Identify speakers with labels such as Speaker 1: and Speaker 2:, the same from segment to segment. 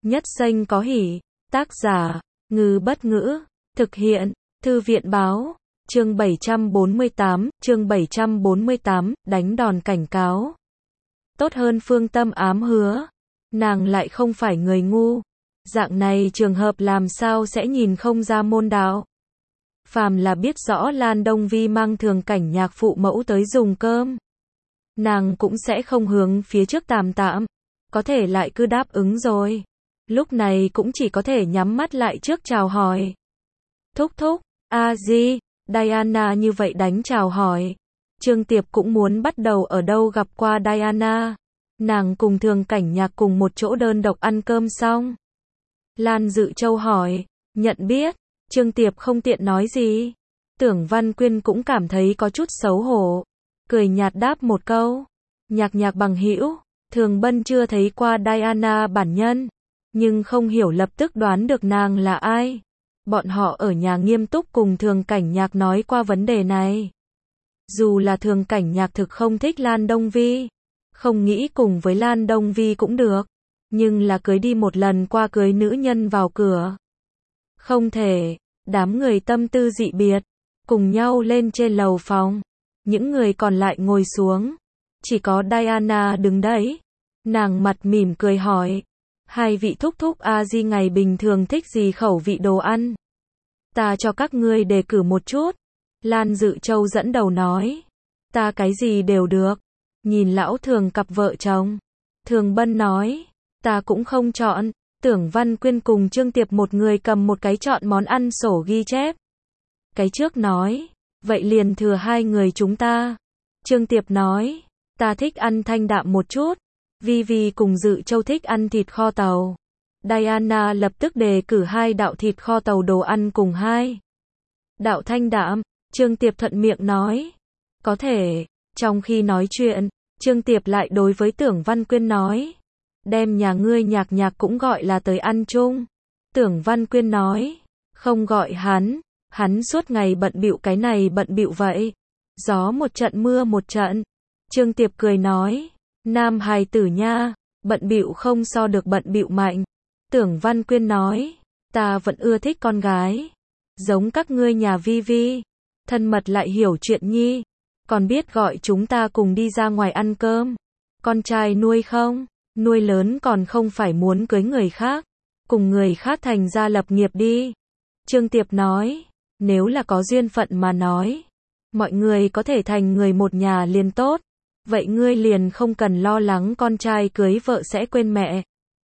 Speaker 1: Nhất Xanh có hỉ. Tác giả, Ngư Bất Ngữ. Thực hiện, Thư viện Báo. Chương 748, đánh đòn cảnh cáo. Tốt hơn Phương Tâm ám hứa. Nàng lại không phải người ngu. Dạng này trường hợp làm sao sẽ nhìn không ra môn đạo. Phàm là biết rõ Lan Đông Vi mang Thường Cảnh Nhạc phụ mẫu tới dùng cơm, nàng cũng sẽ không hướng phía trước tạm tạm. Có thể lại cứ đáp ứng rồi. Lúc này cũng chỉ có thể nhắm mắt lại trước chào hỏi. Thúc thúc, A-di, Diana như vậy đánh chào hỏi. Trương Tiệp cũng muốn bắt đầu ở đâu gặp qua Diana. Nàng cùng Thường Cảnh Nhạc cùng một chỗ đơn độc ăn cơm xong. Lan Dự Châu hỏi, nhận biết. Trương Tiệp không tiện nói gì. Tưởng Văn Quyên cũng cảm thấy có chút xấu hổ. Cười nhạt đáp một câu. Nhạc bằng hữu. Thường Bân chưa thấy qua Diana bản nhân, nhưng không hiểu lập tức đoán được nàng là ai. Bọn họ ở nhà nghiêm túc cùng Thường Cảnh Nhạc nói qua vấn đề này. Dù là Thường Cảnh Nhạc thực không thích Lan Đông Vi, không nghĩ cùng với Lan Đông Vi cũng được, nhưng là cưới đi một lần qua cưới nữ nhân vào cửa. Không thể, đám người tâm tư dị biệt, cùng nhau lên trên lầu phòng. Những người còn lại ngồi xuống. Chỉ có Diana đứng đấy. Nàng mặt mỉm cười hỏi. Hai vị thúc thúc A-di ngày bình thường thích gì khẩu vị đồ ăn? Ta cho các ngươi đề cử một chút. Lan Dự Châu dẫn đầu nói. Ta cái gì đều được. Nhìn lão Thường cặp vợ chồng. Thường Bân nói. Ta cũng không chọn. Tưởng Văn Quyên cùng Trương Tiệp một người cầm một cái chọn món ăn sổ ghi chép. Cái trước nói. Vậy liền thừa hai người chúng ta. Trương Tiệp nói. Ta thích ăn thanh đạm một chút. Vi cùng Dự Châu thích ăn thịt kho tàu. Diana lập tức đề cử 2 đạo thịt kho tàu đồ ăn cùng 2 đạo thanh đạm. Trương Tiệp thuận miệng nói. Có thể. Trong khi nói chuyện, Trương Tiệp lại đối với Tưởng Văn Quyên nói. Đem nhà ngươi nhạc cũng gọi là tới ăn chung. Tưởng Văn Quyên nói. Không gọi hắn. Hắn suốt ngày bận bịu cái này bận bịu vậy. Gió một trận mưa một trận. Trương Tiệp cười nói. Nam hài tử nha, bận bịu không so được bận bịu mạnh. Tưởng Văn Quyên nói. Ta vẫn ưa thích con gái. Giống các ngươi nhà Vi. Thân mật lại hiểu chuyện nhi. Còn biết gọi chúng ta cùng đi ra ngoài ăn cơm. Con trai nuôi không? Nuôi lớn còn không phải muốn cưới người khác. Cùng người khác thành gia lập nghiệp đi. Trương Tiệp nói. Nếu là có duyên phận mà nói. Mọi người có thể thành người một nhà liền tốt. Vậy ngươi liền không cần lo lắng con trai cưới vợ sẽ quên mẹ.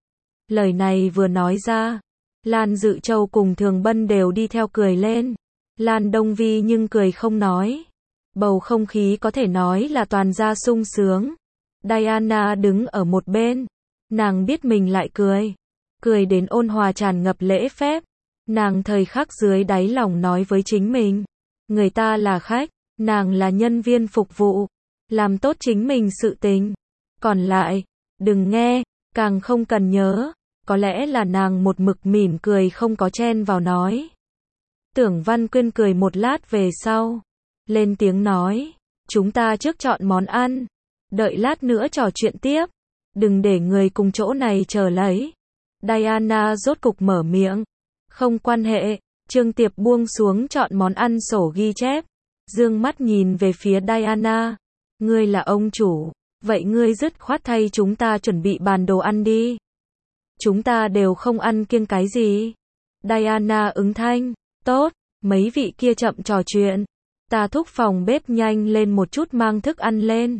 Speaker 1: Lời này vừa nói ra. Lan Dự Châu cùng Thường Bân đều đi theo cười lên. Lan Đông Vi nhưng cười không nói. Bầu không khí có thể nói là toàn ra sung sướng. Diana đứng ở một bên. Nàng biết mình lại cười. Cười đến ôn hòa tràn ngập lễ phép. Nàng thời khắc dưới đáy lòng nói với chính mình. Người ta là khách, nàng là nhân viên phục vụ. Làm tốt chính mình sự tình. Còn lại, đừng nghe, càng không cần nhớ. Có lẽ là nàng một mực mỉm cười không có chen vào nói. Tưởng Văn Quyên cười một lát về sau. Lên tiếng nói. Chúng ta trước chọn món ăn. Đợi lát nữa trò chuyện tiếp. Đừng để người cùng chỗ này chờ lấy. Diana rốt cục mở miệng. Không quan hệ. Trương Tiệp buông xuống chọn món ăn sổ ghi chép. Dương mắt nhìn về phía Diana. Ngươi là ông chủ. Vậy ngươi dứt khoát thay chúng ta chuẩn bị bàn đồ ăn đi. Chúng ta đều không ăn kiêng cái gì. Diana ứng thanh. Tốt. Mấy vị kia chậm trò chuyện. Ta thúc phòng bếp nhanh lên một chút mang thức ăn lên.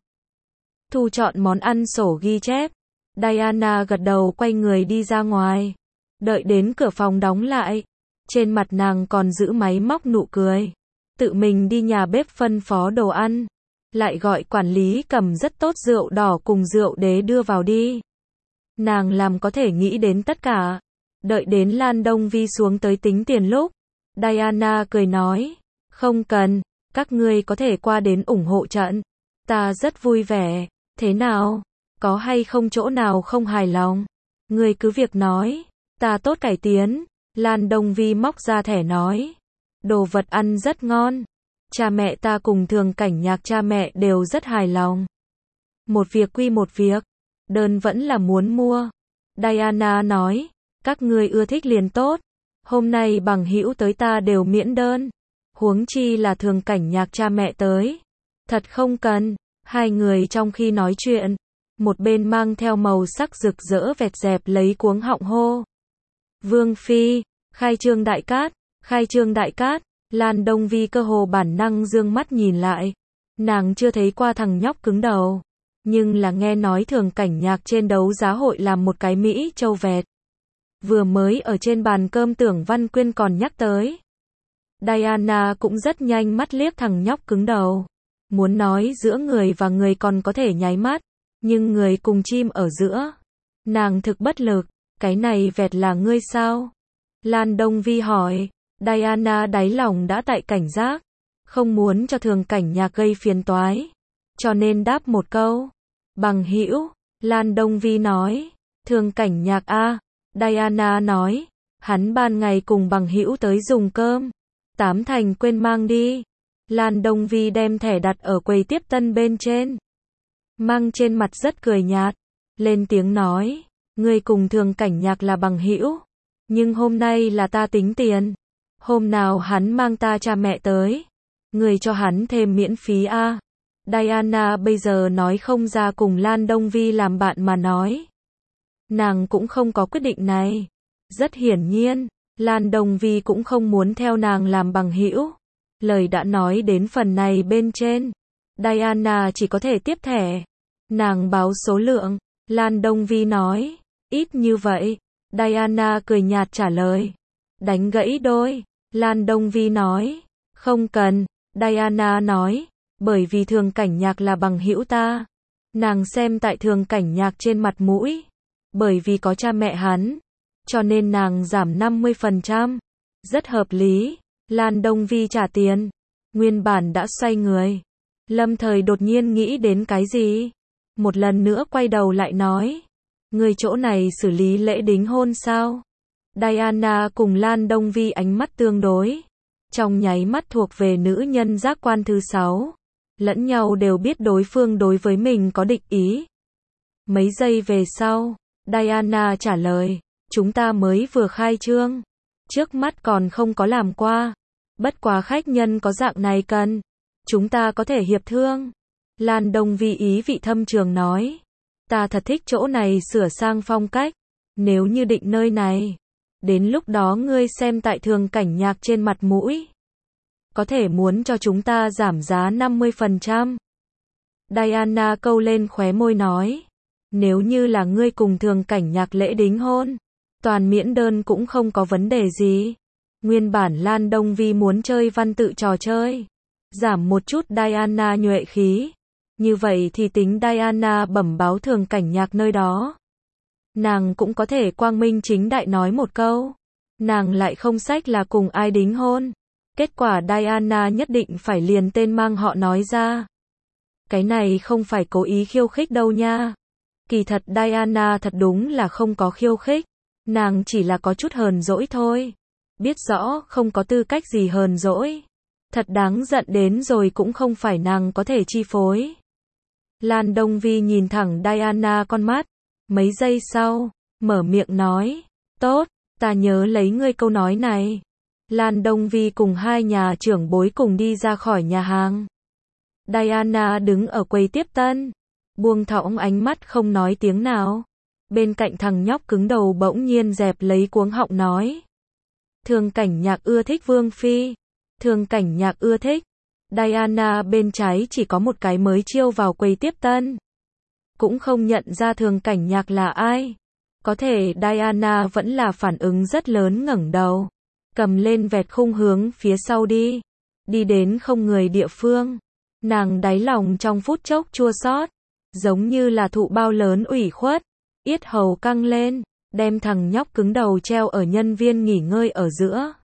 Speaker 1: Thu chọn món ăn sổ ghi chép. Diana gật đầu quay người đi ra ngoài. Đợi đến cửa phòng đóng lại. Trên mặt nàng còn giữ máy móc nụ cười. Tự mình đi nhà bếp phân phó đồ ăn. Lại gọi quản lý cầm rất tốt rượu đỏ cùng rượu đế đưa vào đi. Nàng làm có thể nghĩ đến tất cả. Đợi đến Lan Đông Vi xuống tới tính tiền lúc. Diana cười nói. Không cần, các ngươi có thể qua đến ủng hộ trận. Ta rất vui vẻ. Thế nào? Có hay không chỗ nào không hài lòng? Ngươi cứ việc nói. Ta tốt cải tiến. Lan Đông Vi móc ra thẻ nói. Đồ vật ăn rất ngon. Cha mẹ ta cùng Thường Cảnh Nhạc cha mẹ đều rất hài lòng. Một việc quy một việc. Đơn vẫn là muốn mua. Diana nói. Các ngươi ưa thích liền tốt. Hôm nay bằng hữu tới ta đều miễn đơn. Huống chi là Thường Cảnh Nhạc cha mẹ tới. Thật không cần. Hai người trong khi nói chuyện, một bên mang theo màu sắc rực rỡ vẹt dẹp lấy cuống họng hô. Vương Phi, khai trương đại cát, khai trương đại cát. Lan Đông Vi cơ hồ bản năng dương mắt nhìn lại. Nàng chưa thấy qua thằng nhóc cứng đầu. Nhưng là nghe nói Thường Cảnh Nhạc trên đấu giá hội làm một cái Mỹ châu vẹt. Vừa mới ở trên bàn cơm Tưởng Văn Quyên còn nhắc tới. Diana cũng rất nhanh mắt liếc thằng nhóc cứng đầu. Muốn nói giữa người và người còn có thể nháy mắt. Nhưng người cùng chim ở giữa. Nàng thực bất lực. Cái này vẹt là ngươi sao? Lan Đông Vi hỏi. Diana đáy lòng đã tại cảnh giác. Không muốn cho Thường Cảnh Nhạc gây phiền toái. Cho nên đáp một câu. Bằng hữu. Lan Đông Vi nói. Thường Cảnh Nhạc a. Diana nói. Hắn ban ngày cùng bằng hữu tới dùng cơm. Tám thành quên mang đi. Lan Đông Vi đem thẻ đặt ở quầy tiếp tân bên trên. Mang trên mặt rất cười nhạt. Lên tiếng nói. Ngươi cùng Thường Cảnh Nhạc là bằng hữu. Nhưng hôm nay là ta tính tiền. Hôm nào hắn mang ta cha mẹ tới. Người cho hắn thêm miễn phí a. Diana bây giờ nói không ra cùng Lan Đông Vi làm bạn mà nói. Nàng cũng không có quyết định này. Rất hiển nhiên, Lan Đông Vi cũng không muốn theo nàng làm bằng hữu. Lời đã nói đến phần này bên trên. Diana chỉ có thể tiếp thẻ. Nàng báo số lượng. Lan Đông Vi nói. Ít như vậy. Diana cười nhạt trả lời. Đánh gãy đôi. Lan Đông Vi nói. Không cần. Diana nói. Bởi vì Thường Cảnh Nhạc là bằng hữu ta. Nàng xem tại Thường Cảnh Nhạc trên mặt mũi. Bởi vì có cha mẹ hắn. Cho nên nàng giảm 50%. Rất hợp lý. Lan Đông Vi trả tiền. Nguyên bản đã xoay người. Lâm Thời đột nhiên nghĩ đến cái gì. Một lần nữa quay đầu lại nói. Người chỗ này xử lý lễ đính hôn sao? Diana cùng Lan Đông Vi ánh mắt tương đối. Trong nháy mắt thuộc về nữ nhân giác quan thứ 6. Lẫn nhau đều biết đối phương đối với mình có địch ý. Mấy giây về sau, Diana trả lời. Chúng ta mới vừa khai trương. Trước mắt còn không có làm qua. Bất quá khách nhân có dạng này cần. Chúng ta có thể hiệp thương. Lan Đông Vi ý vị thâm trường nói. Ta thật thích chỗ này sửa sang phong cách. Nếu như định nơi này. Đến lúc đó ngươi xem tại Thường Cảnh Nhạc trên mặt mũi. Có thể muốn cho chúng ta giảm giá 50%. Diana câu lên khóe môi nói. Nếu như là ngươi cùng Thường Cảnh Nhạc lễ đính hôn. Toàn miễn đơn cũng không có vấn đề gì. Nguyên bản Lan Đông Vi muốn chơi văn tự trò chơi. Giảm một chút Diana nhuệ khí. Như vậy thì tính Diana bẩm báo Thường Cảnh Nhạc nơi đó. Nàng cũng có thể quang minh chính đại nói một câu. Nàng lại không sách là cùng ai đính hôn. Kết quả Diana nhất định phải liền tên mang họ nói ra. Cái này không phải cố ý khiêu khích đâu nha. Kỳ thật Diana thật đúng là không có khiêu khích. Nàng chỉ là có chút hờn dỗi thôi. Biết rõ không có tư cách gì hờn dỗi. Thật đáng giận đến rồi cũng không phải nàng có thể chi phối. Lan Đông Vi nhìn thẳng Diana con mắt. Mấy giây sau, mở miệng nói. Tốt, ta nhớ lấy ngươi câu nói này. Lan Đông Vi cùng hai nhà trưởng bối cùng đi ra khỏi nhà hàng. Diana đứng ở quầy tiếp tân. Buông thõng ánh mắt không nói tiếng nào. Bên cạnh thằng nhóc cứng đầu bỗng nhiên dẹp lấy cuống họng nói. Thường Cảnh Nhạc ưa thích Vương Phi. Thường Cảnh Nhạc ưa thích. Diana bên trái chỉ có một cái mới chiêu vào quầy tiếp tân. Cũng không nhận ra Thường Cảnh Nhạc là ai. Có thể Diana vẫn là phản ứng rất lớn ngẩng đầu. Cầm lên vẹt khung hướng phía sau đi. Đi đến không người địa phương. Nàng đáy lòng trong phút chốc chua xót. Giống như là thụ bao lớn ủy khuất. Yết hầu căng lên. Đem thằng nhóc cứng đầu treo ở nhân viên nghỉ ngơi ở giữa.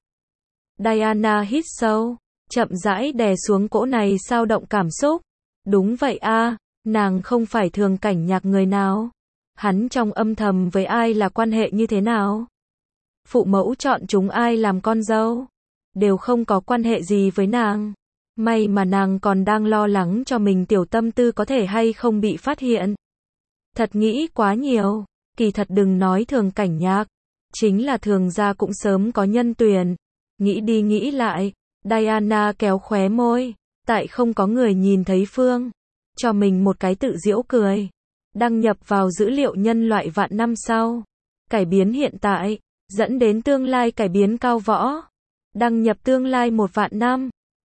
Speaker 1: Diana hít sâu. Chậm rãi đè xuống cỗ này sao động cảm xúc. Đúng vậy a, nàng không phải Thường Cảnh Nhạc người nào. Hắn trong âm thầm với ai là quan hệ như thế nào? Phụ mẫu chọn chúng ai làm con dâu? Đều không có quan hệ gì với nàng. May mà nàng còn đang lo lắng cho mình tiểu tâm tư có thể hay không bị phát hiện. Thật nghĩ quá nhiều. Kỳ thật đừng nói Thường Cảnh Nhạc. Chính là thường gia cũng sớm có nhân tuyển. Nghĩ đi nghĩ lại, Diana kéo khóe môi, tại không có người nhìn thấy Phương. Cho mình một cái tự giễu cười. Đăng nhập vào dữ liệu nhân loại vạn năm sau. Cải biến hiện tại, dẫn đến tương lai cải biến cao võ. Đăng nhập tương lai 1 vạn năm.